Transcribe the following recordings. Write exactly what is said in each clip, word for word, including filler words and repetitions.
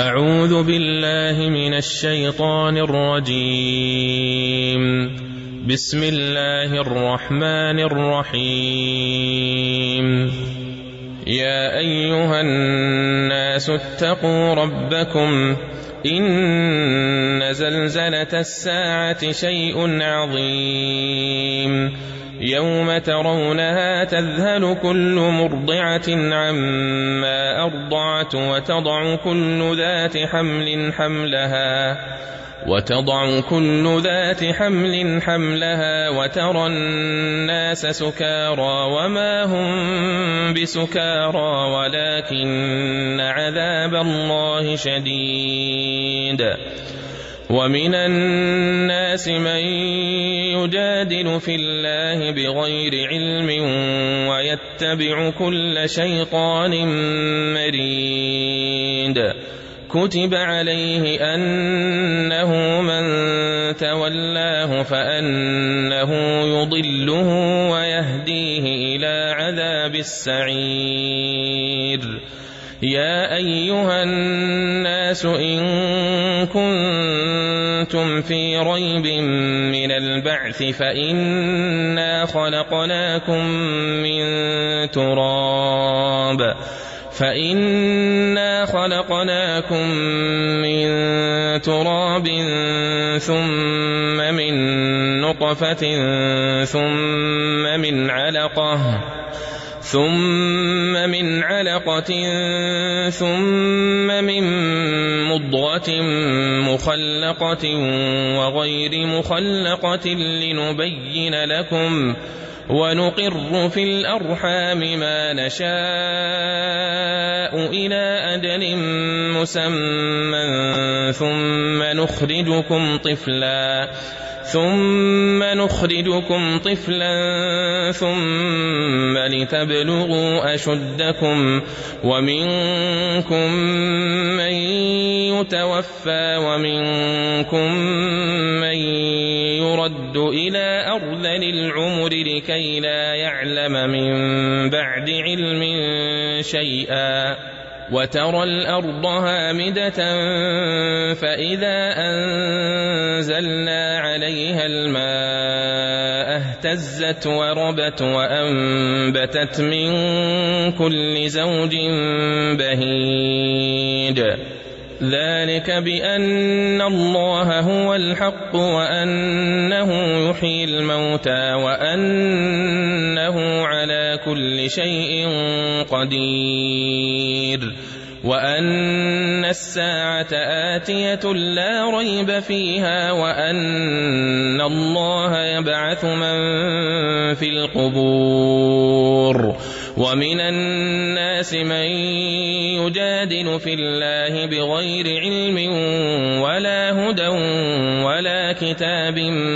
أعوذ بالله من الشيطان الرجيم. بسم الله الرحمن الرحيم. يا أيها الناس اتقوا ربكم إن زلزلة الساعة شيء عظيم يوم ترونها تذهل كل مرضعة عما أرضعت وتضع كل ذات حمل حملها وتضع كل ذات حمل حملها وترى الناس سكارى وما هم بسكارى ولكن عذاب الله شديد. ومن الناس من يجادل في الله بغير علم ويتبع كل شيطان مريد. كتب عليه أنه من تولاه فأنه يضله ويهديه إلى عذاب السعير. يا أيها الناس إن كنتم في ريب من البعث فإنا خلقناكم من تراب فإنا خلقناكم من تراب ثم من نطفة ثم من علقة ثم من علقة ثم من مضغة مخلقة وغير مخلقة لنبين لكم ونقر في الأرحام ما نشاء إلى أجل مسمى ثم نخرجكم طفلا ثم نخرجكم طفلا ثم لتبلغوا أشدكم ومنكم من يتوفى ومنكم من يرد إلى أرذل العمر لكي لا يعلم من بعد علم شيئا. وترى الأرض هامدة فإذا أنزلنا عليها الماء اهتزت وربت وأنبتت من كل زوج بهيج. ذلك بأن الله هو الحق وأنه يحيي الموتى وأنه على كل شيء قدير وأن الساعة آتية لا ريب فيها وأن الله يبعث من في القبور. ومن الناس من يجادل في الله بغير علم ولا هدى ولا كتاب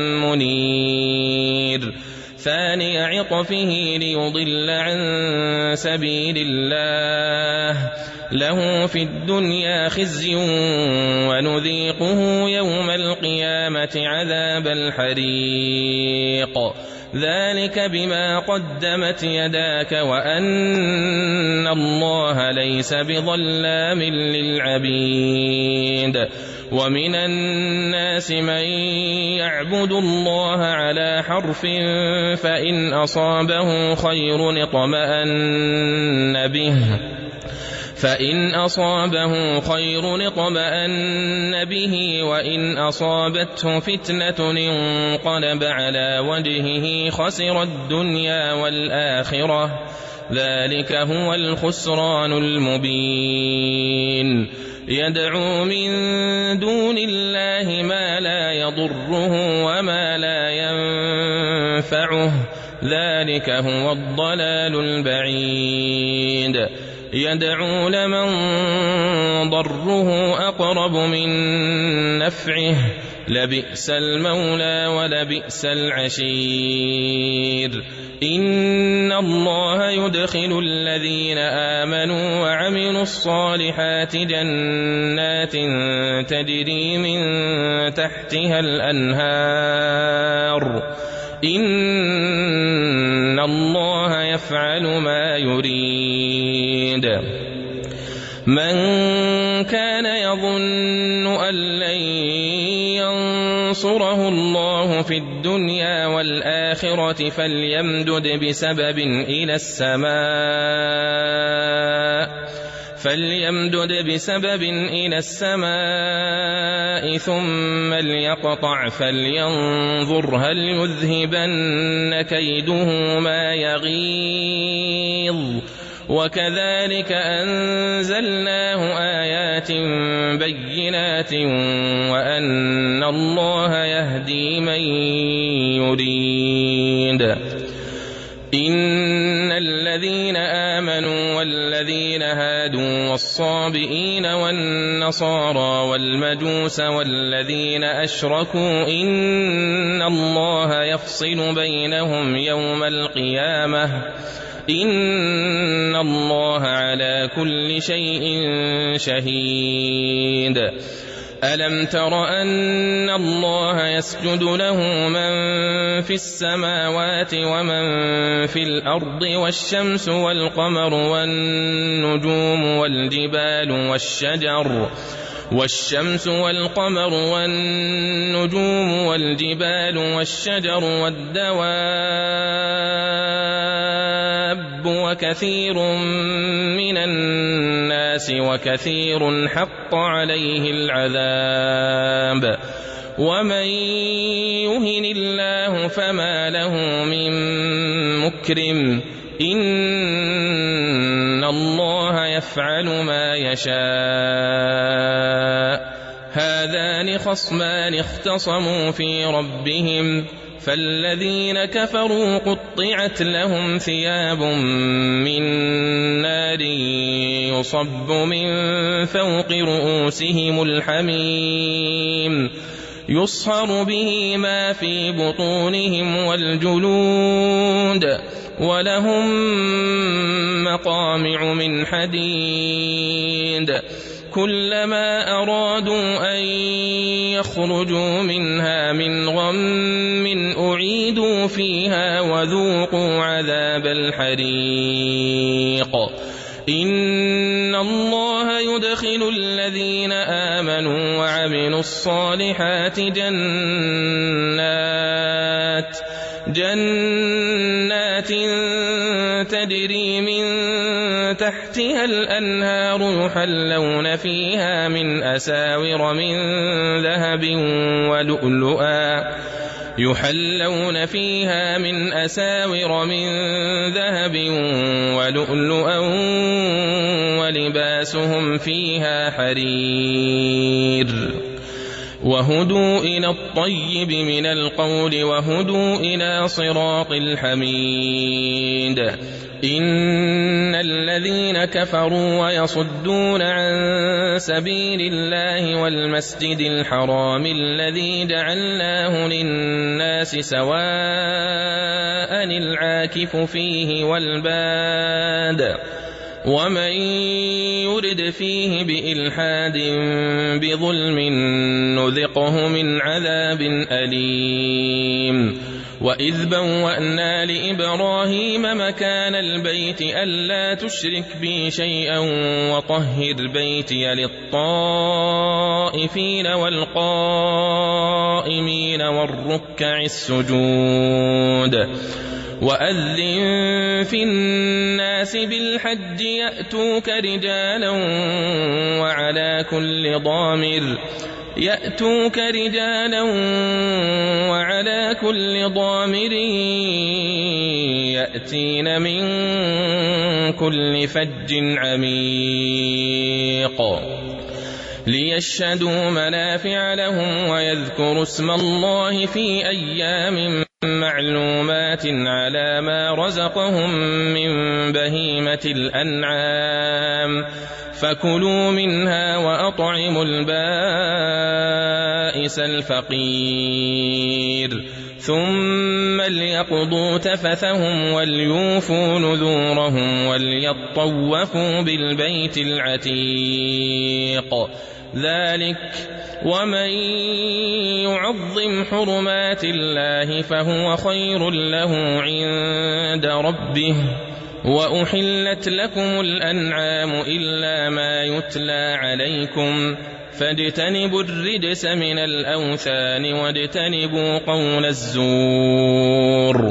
منير. ثاني عطفه ليضل عن سبيل الله له في الدنيا خزي ونذيقه يوم القيامة عذاب الحريق. ذلك بما قدمت يداك وأن الله ليس بظلام للعبيد. ومن الناس من يعبد الله على حرف فإن أصابه خير اطمأن به فإن أصابه خير اطمأن به وإن أصابته فتنة انقلب على وجهه خسر الدنيا والآخرة. ذلك هو الخسران المبين. يدعو من دون الله ما لا يضره وما لا ينفعه ذلك هو الضلال البعيد. يدعو لمن ضره أقرب من نفعه لبئس المولى ولبئس العشير. إن الله يدخل الذين آمنوا وعملوا الصالحات جنات تجري من تحتها الأنهار إن الله يفعل ما يريد. من كان يظن أن لن ينصره الله في الدنيا والآخرة فليمدد بسبب إلى السماء فليمدد بسبب إلى السماء ثم ليقطع فلينظر هل يذهبن كيده ما يغيظ وكذلك أنزلناه آيات بينات وأن الله يهدي من يريد. إن الذين آمنوا والذين هادوا والصابئين والنصارى والمجوس والذين أشركوا إن الله يفصل بينهم يوم القيامة إن الله على كل شيء شهيد. ألم تر أن الله يسجد له من في السماوات ومن في الأرض والشمس والقمر والنجوم والجبال والشجر والشمس والقمر والنجوم والجبال والشجر والدواب وكثير من الناس وكثير حق عليه العذاب ومن يهن الله فما له من مكرم إن الله يفعل ما يشاء. هذان خصمان اختصموا في ربهم فالذين كفروا قطعت لهم ثياب من نار يصب من فوق رؤوسهم الحميم يصهر به ما في بطونهم والجلود ولهم مقامع من حديد كلما أرادوا أن يخرجوا منها من غم أعيدوا فيها وذوقوا عذاب الحريق. إن الله يدخل الذين آمنوا وعملوا الصالحات جنات جنات تجري من تحتها الأنهار يحلون فيها من أساور من ذهب ولؤلؤا يحلون فيها من أساور من ذهب ولؤلؤا ولباسهم فيها حرير وهدوا إلى الطيب من القول وهدوا إلى صراط الحميد. إن الذين كفروا ويصدون عن سبيل الله والمسجد الحرام الذي جعلناه للناس سواء العاكف فيه والباد ومن يرد فيه بإلحاد بظلم نذقه من عذاب أليم. وإذ بوأنا لإبراهيم مكان البيت ألا تشرك بي شيئا وطهر بيتي للطائفين والقائمين والركع السجود. وأذن في الناس بالحج يأتوك رجالا وعلى كل ضامر يأتوك رجالا وعلى كل ضامر يأتين من كل فج عميق ليشهدوا منافع لهم ويذكروا اسم الله في أيام معلومات على ما رزقهم من بهيمة الأنعام فكلوا منها وأطعموا البائس الفقير ثم ليقضوا تفثهم وليوفوا نذورهم وليطوفوا بالبيت العتيق. ذلك ومن يعظم حرمات الله فهو خير له عند ربه وأحلت لكم الأنعام إلا ما يتلى عليكم فاجتنبوا الرجس من الأوثان واجتنبوا قول الزور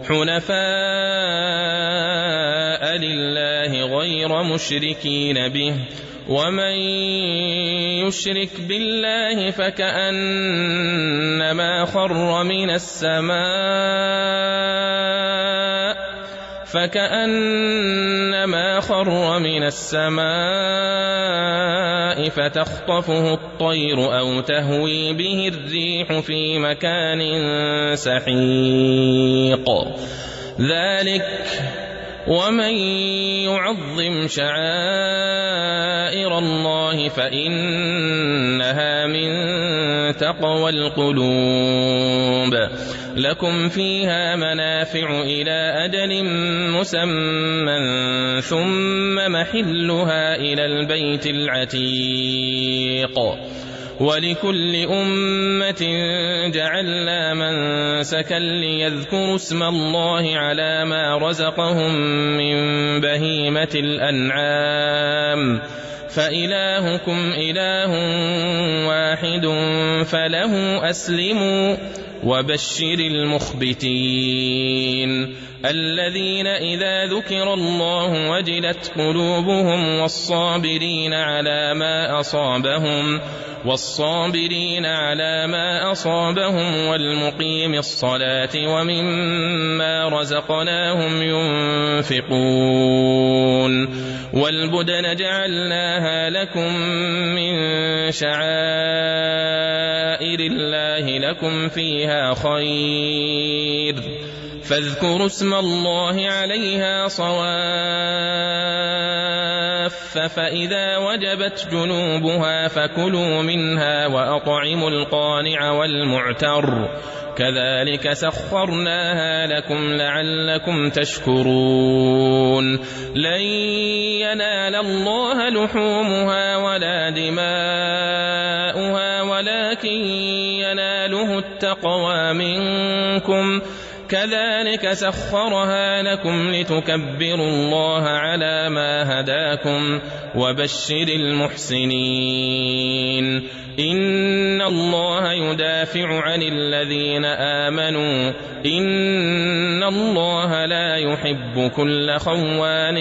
حنفاء لله غير مشركين به ومن يشرك بالله فكأنما خر من السماء فكأنما خر من السماء فتخطفه الطير أو تهوي به الريح في مكان سحيق ذلك ومن يعظم شعائر الله فإنها من تقوى القلوب لكم فيها منافع إلى أجل مسمى ثم محلها إلى البيت العتيق ولكل أمة جعلنا منسكا ليذكروا اسم الله على ما رزقهم من بهيمة الأنعام فإلهكم إله واحد فله أسلموا وبشر المخبتين الذين إذا ذكر الله وجلت قلوبهم والصابرين على ما أصابهم والصابرين على ما أصابهم والمقيم الصلاة ومما رزقناهم ينفقون والبدن جعلناها لكم من شعائر الله لكم فيها خير فاذكروا اسم الله عليها صواف فإذا وجبت جنوبها فكلوا منها وأطعموا القانع والمعتر كذلك سخرناها لكم لعلكم تشكرون لن ينال الله لحومها ولا دماؤها ولكن يناله التقوى منكم كذلك سخرها لكم لتكبروا الله على ما هداكم وبشر المحسنين إن الله يدافع عن الذين آمنوا إن الله لا يحب كل خوان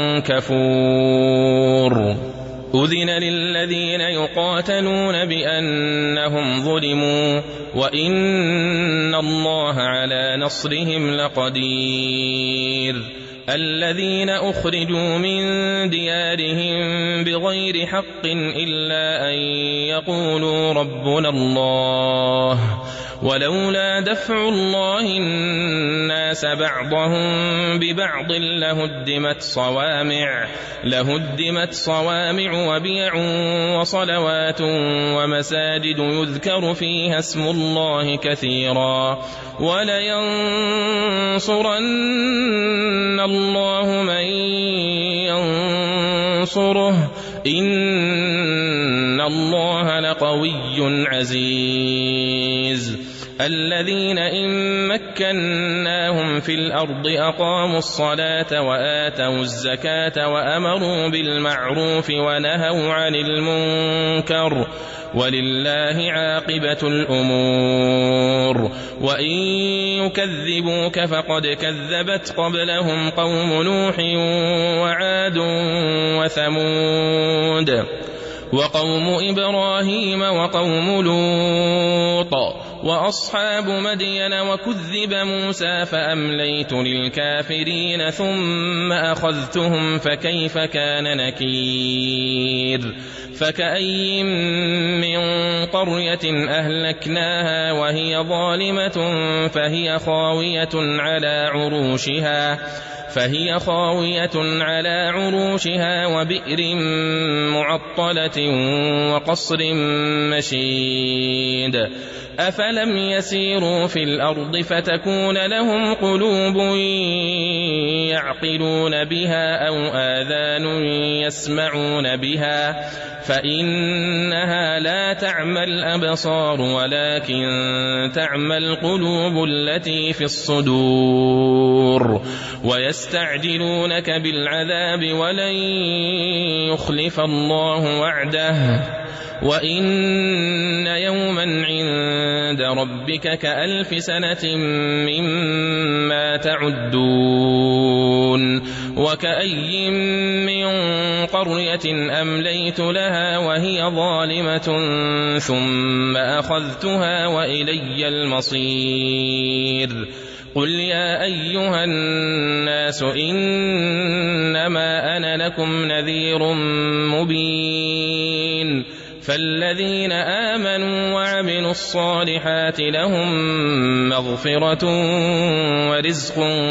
كفور أذن للذين يقاتلون بأنهم ظلموا وإن الله على نصرهم لقدير الذين أخرجوا من ديارهم بغير حق إلا أن يقولوا ربنا الله ولولا دفع الله الناس بعضهم ببعض لهدمت صوامع لهدمت صوامع وبيع وصلوات ومساجد يذكر فيها اسم الله كثيرا ولينصرن الله من ينصره إن الله لقوي عزيز الذين إن مكناهم في الأرض أقاموا الصلاة وآتوا الزكاة وأمروا بالمعروف ونهوا عن المنكر ولله عاقبة الأمور وإن يكذبوك فقد كذبت قبلهم قوم نوح وعاد وثمود وقوم إبراهيم وقوم لوط وأصحاب مدين وكذب موسى فأمليت للكافرين ثم أخذتهم فكيف كان نكير فكأي من قرية أهلكناها وهي ظالمة فهي خاوية على عروشها فهي خاوية على عروشها وبئر معطلة وقصر مشيد أفلم يسيروا في الأرض فتكون لهم قلوب يعقلون بها أو آذان يسمعون بها فإنها لا تعمى الأبصار ولكن تعمى القلوب التي في الصدور. ويستعجلونك بالعذاب ولن يخلف الله وعده وإن يوما عند ربك كألف سنة مما تعدون. وكأي من قرية أمليت لها وهي ظالمة ثم أخذتها وإلي المصير. قل يا أيها الناس إنما أنا لكم نذير مبين. فالذين آمنوا وعملوا الصالحات لهم مغفرة ورزق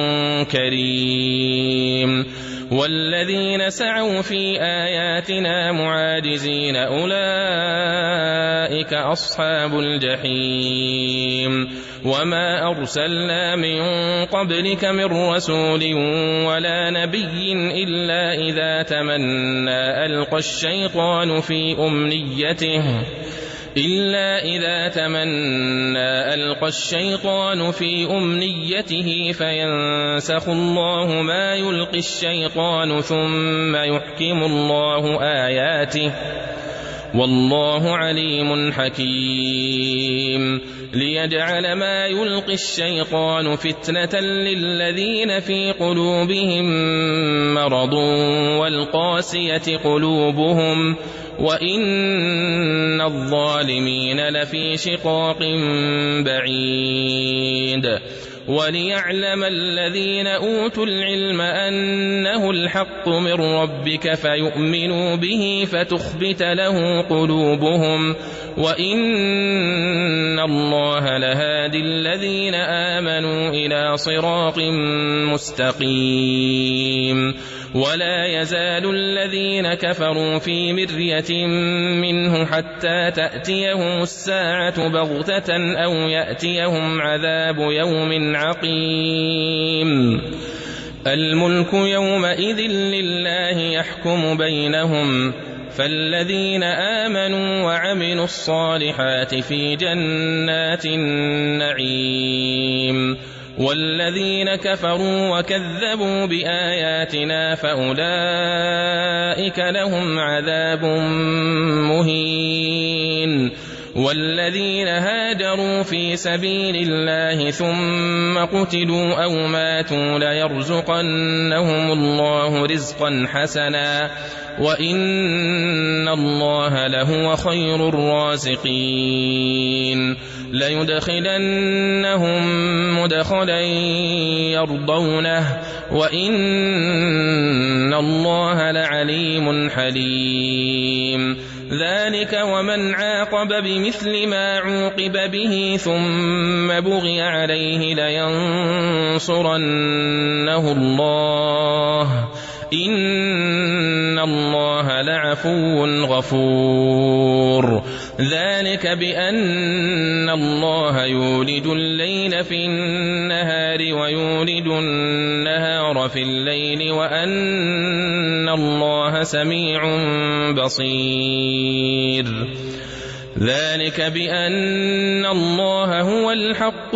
كريم. والذين سعوا في آياتنا معاجزين أولئك أصحاب الجحيم. وما أرسلنا من قبلك من رسول ولا نبي إلا إذا تمنى ألقى الشيطان في أمنيته إلا إذا تمنى ألقى الشيطان في أمنيته فينسخ الله ما يلقي الشيطان ثم يحكم الله آياته والله عليم حكيم. ليجعل ما يلقي الشيطان فتنة للذين في قلوبهم مرض والقاسية قلوبهم وإن الظالمين لفي شقاق بعيد. وليعلم الذين أوتوا العلم أنه الحق من ربك فيؤمنوا به فتخبت له قلوبهم وإن الله لهادي الذين آمنوا إلى صراط مستقيم. ولا يزال الذين كفروا في مرية منه حتى تأتيهم الساعة بغتة أو يأتيهم عذاب يوم عقيم. الملك يومئذ لله يحكم بينهم. فالذين آمنوا وعملوا الصالحات في جنات النعيم والذين كفروا وكذبوا بآياتنا فأولئك لهم عذاب مهين. والذين هاجروا في سبيل الله ثم قتلوا أو ماتوا ليرزقنهم الله رزقا حسنا وإن الله لهو خير الرازقين. ليدخلنهم مدخلا يرضونه وإن الله لعليم حليم. ذلك ومن عاقب بمثل ما عوقب به ثم بغي عليه لينصرنه الله إن الله لعفو غفور. ذلك بأن الله يولد الليل في النهار ويولد النهار في الليل وأن الله سميع بصير. ذلك بأن الله هو الحق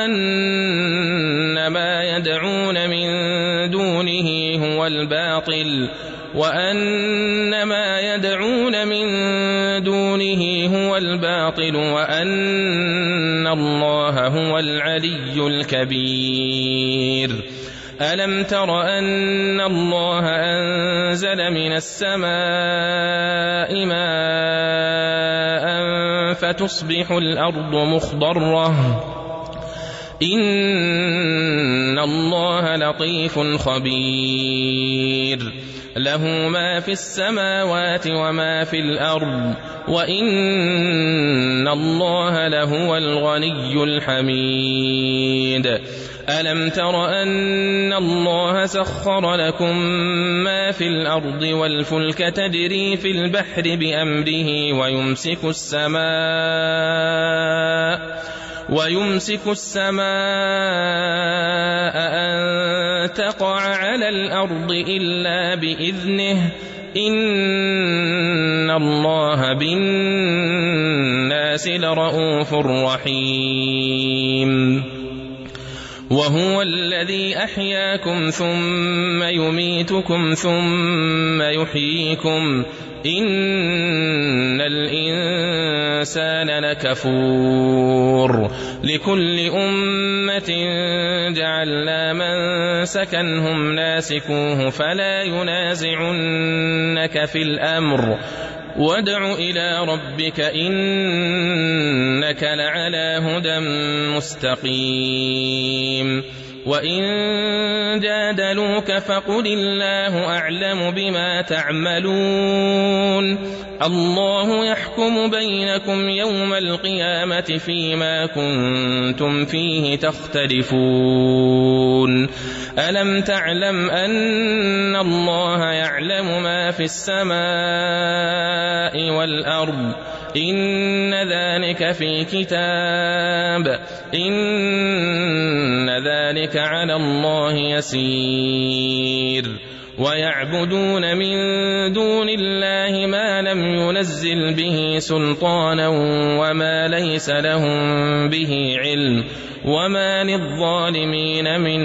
وأن ما يدعون من دونه هو الباطل وأن ما يدعون من دونه هو الباطل وأن الله هو العلي الكبير. ألم تر أن الله أنزل من السماء ماء فتصبح الأرض مخضرة إن الله لطيف خبير. له ما في السماوات وما في الأرض وإن الله لهو الغني الحميد. ألم تر أن الله سخر لكم ما في الأرض والفلك تجري في البحر بأمره ويمسك السماء ويمسك السماء أن تقع على الأرض إلا بإذنه إن الله بالناس لرءوف رحيم وهو الذي أحياكم ثم يميتكم ثم يحييكم إن الإنسان لكفور لكل أمة جعلنا منسكا هم ناسكوه فلا ينازعنك في الأمر وادع إلى ربك إنك لعلى هدى مستقيم وإن جادلوك فقل الله أعلم بما تعملون الله يحكم بينكم يوم القيامة فيما كنتم فيه تختلفون ألم تعلم أن الله يعلم ما في السماء والأرض إن ذلك في كتاب إن ذلك على الله يسير ويعبدون من دون الله ما لم ينزل به سلطانا وما ليس لهم به علم وما للظالمين من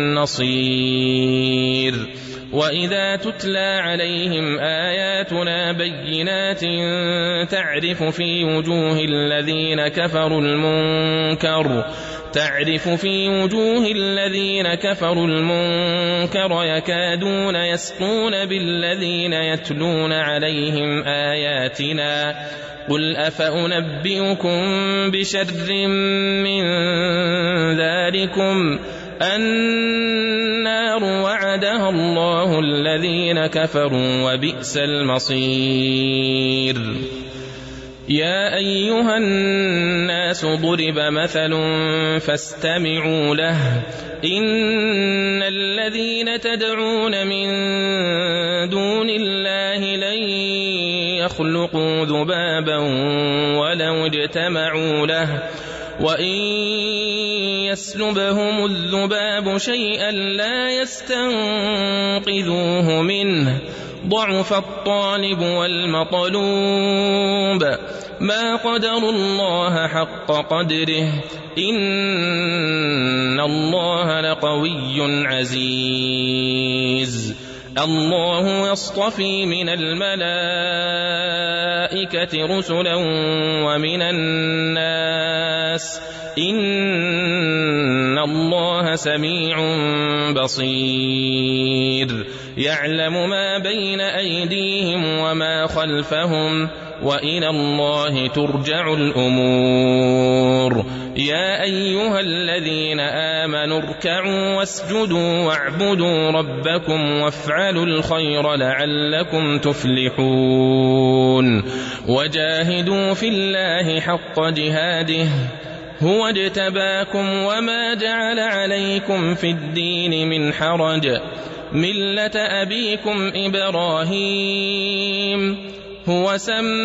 نصير وإذا تتلى عليهم آياتنا بينات تعرف في وجوه الذين كفروا المنكر تعرف في وجوه الذين كفروا المنكر يكادون يسقون بالذين يتلون عليهم آياتنا قل أفأنبئكم بشر من ذلكم النار وعدها الله الذين كفروا وبئس المصير يا أيها الناس ضرب مثل فاستمعوا له إن الذين تدعون من دون الله لن يخلقوا ذبابا ولو اجتمعوا له وإن يسلبهم الذباب شيئا لا يستنقذوه منه ضعف الطالب والمطلوب ما قدروا الله حق قدره إن الله لقوي عزيز الله يصطفي من الملائكة رسلا ومن الناس إن الله سميع بصير يعلم ما بين أيديهم وما خلفهم وإلى الله ترجع الأمور يا أيها الذين آمنوا اركعوا واسجدوا واعبدوا ربكم وافعلوا الخير لعلكم تفلحون وجاهدوا في الله حق جهاده هو اجتباكم وما جعل عليكم في الدين من حرج ملة أبيكم إبراهيم هو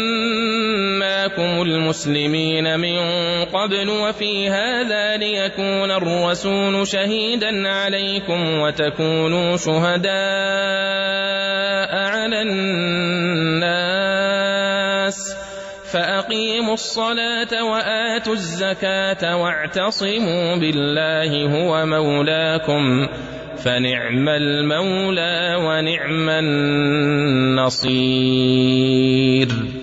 سماكم المسلمين من قبل وفي هذا ليكون الرسول شهيدا عليكم وتكونوا شهداء على الناس فأقيموا الصلاة وآتوا الزكاة واعتصموا بالله هو مولاكم فنعم المولى ونعم النصير.